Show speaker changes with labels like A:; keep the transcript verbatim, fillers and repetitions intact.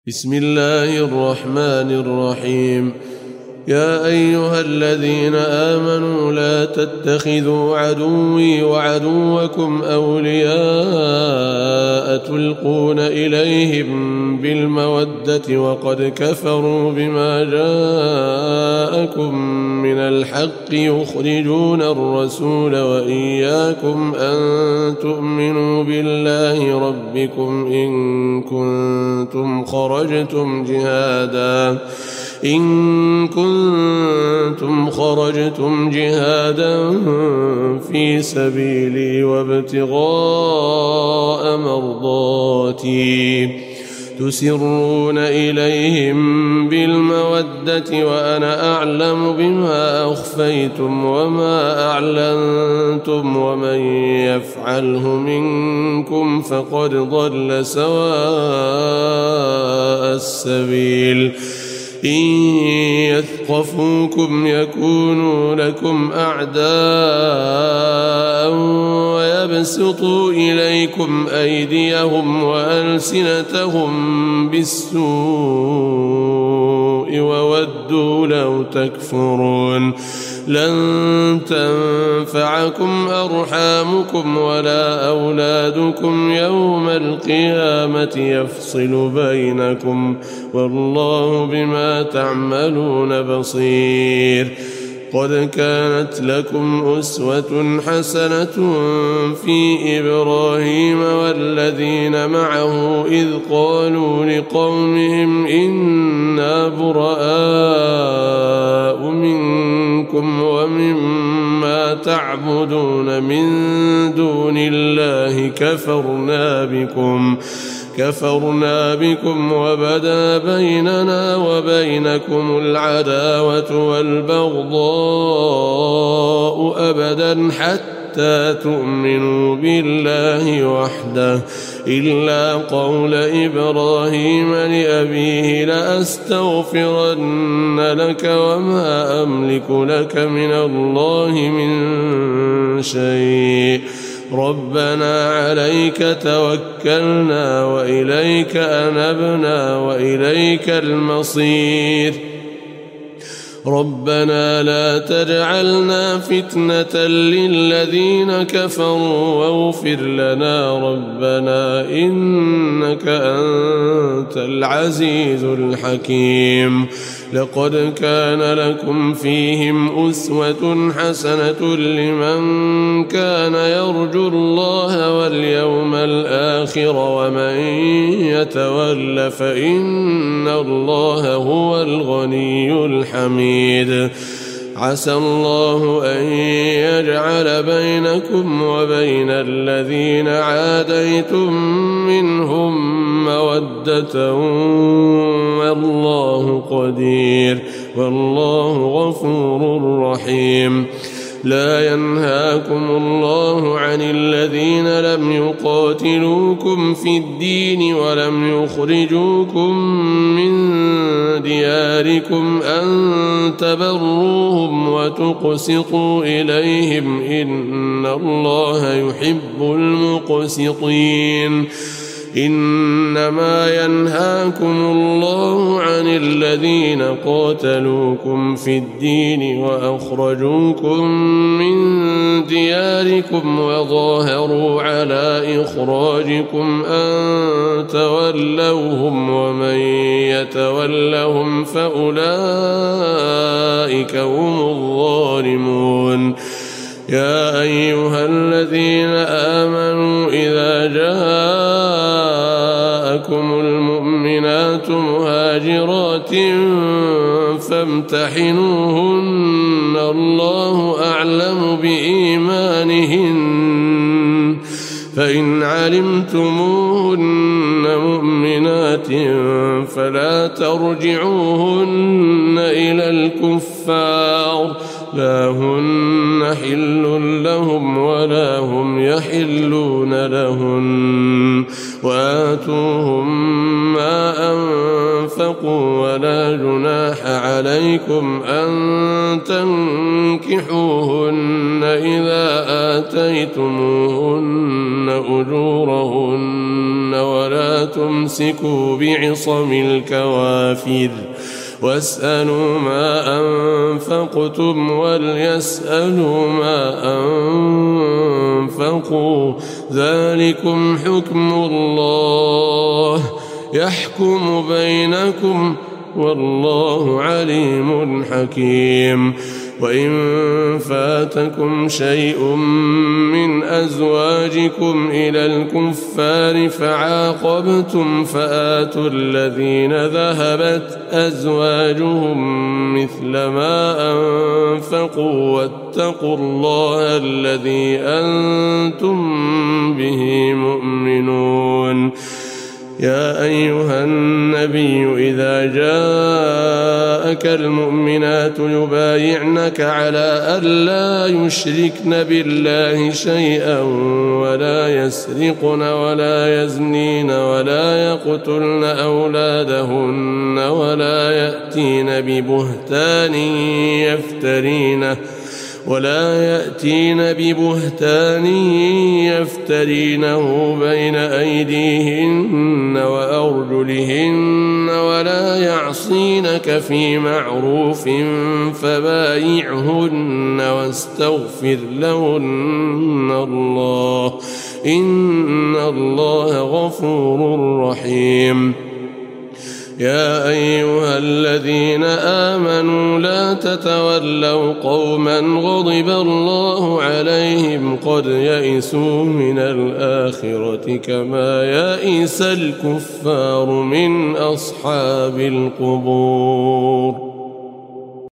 A: بسم الله الرحمن الرحيم. يا أيها الذين آمنوا لا تتخذوا عدوي وعدوكم أولياء تلقون إليهم بالمودة وقد كفروا بما جاءكم من الحق يخرجون الرسول وإياكم أن تؤمنوا بالله ربكم إن كنتم خرجتم جهادا إن كنتم خرجتم جهادا في سبيلي وابتغاء مرضاتي تسرون إليهم بالمودة وأنا أعلم بما أخفيتم وما أعلنتم ومن يفعله منكم فقد ضل سواء السبيل. إن يثقفوكم يكونوا لكم أعداء ويبسطوا إليكم أيديهم وألسنتهم بالسوء وودوا لو تكفرون. لن تنفعكم أرحامكم ولا أولادكم يوم القيامة يفصل بينكم والله بما تعملون بصير. قد كانت لكم أسوة حسنة في إبراهيم والذين معه إذ قالوا لقومهم إنا براء منكم ومما تعبدون من دون الله كفرنا بكم كفرنا بكم وبدا بيننا وبينكم العداوة والبغضاء أبدا حتى تؤمنوا بالله وحده إلا قول إبراهيم لأبيه لأستغفرن لك وما أملك لك من الله من شيء ربنا عليك توكلنا وإليك أنبنا وإليك المصير. ربنا لا تجعلنا فتنة للذين كفروا واغفر لنا ربنا إنك أنت العزيز الحكيم. لقد كان لكم فيهم أسوة حسنة لمن كان يرجو الله واليوم الآخر ومن يتول فإن الله هو الغني الحميد. عسى الله أن يجعل بينكم وبين الذين عاديتم منهم مودة والله قدير والله غفور رحيم. لا ينهاكم الله عن الذين لم يقاتلوكم في الدين ولم يخرجوكم من دياركم أن تبروهم وتقسطوا إليهم إن الله يحب المقسطين. إنما ينهاكم الله عن الذين قاتلوكم في الدين وأخرجوكم من دياركم وظاهروا على إخراجكم أن تولوهم ومن يتولهم فأولئك هم الظالمون. يا أيها الذين آمنوا إذا جاءكم المؤمنات مهاجرات فامتحنوهن الله أعلم بإيمانهن فإن علمتموهن مؤمنات فلا ترجعوهن إلى الكفار لا هن حل لهم ولا هم يحلون لهن وآتوهم ما أنفقوا ولا جناح عليكم أن تنكحوهن إذا آتيتموهن أجورهن ولا تمسكوهن فأمسكوا بعصم الكوافر واسألوا ما أنفقتم وليسألوا ما أنفقوا ذلكم حكم الله يحكم بينكم والله عليم حكيم. وإن فاتكم شيء من أزواجكم إلى الكفار فعاقبتم فآتوا الذين ذهبت أزواجهم مثل ما أنفقوا واتقوا الله الذي أنتم به مؤمنون. يا أيها النبي إذا جاءك المؤمنات يبايعنك على ألا يشركن بالله شيئا ولا يسرقن ولا يزنين ولا يقتلن أولادهن ولا يأتين ببهتان يفترينه ولا يأتين ببهتان يفترينه بين أيديهن وأرجلهن ولا يعصينك في معروف فبايعهن واستغفر لهن الله إن الله غفور رحيم. يا أيها الذين آمنوا لا تتولوا قوما غضب الله عليهم قد يئسوا من الآخرة كما يئس الكفار من أصحاب القبور.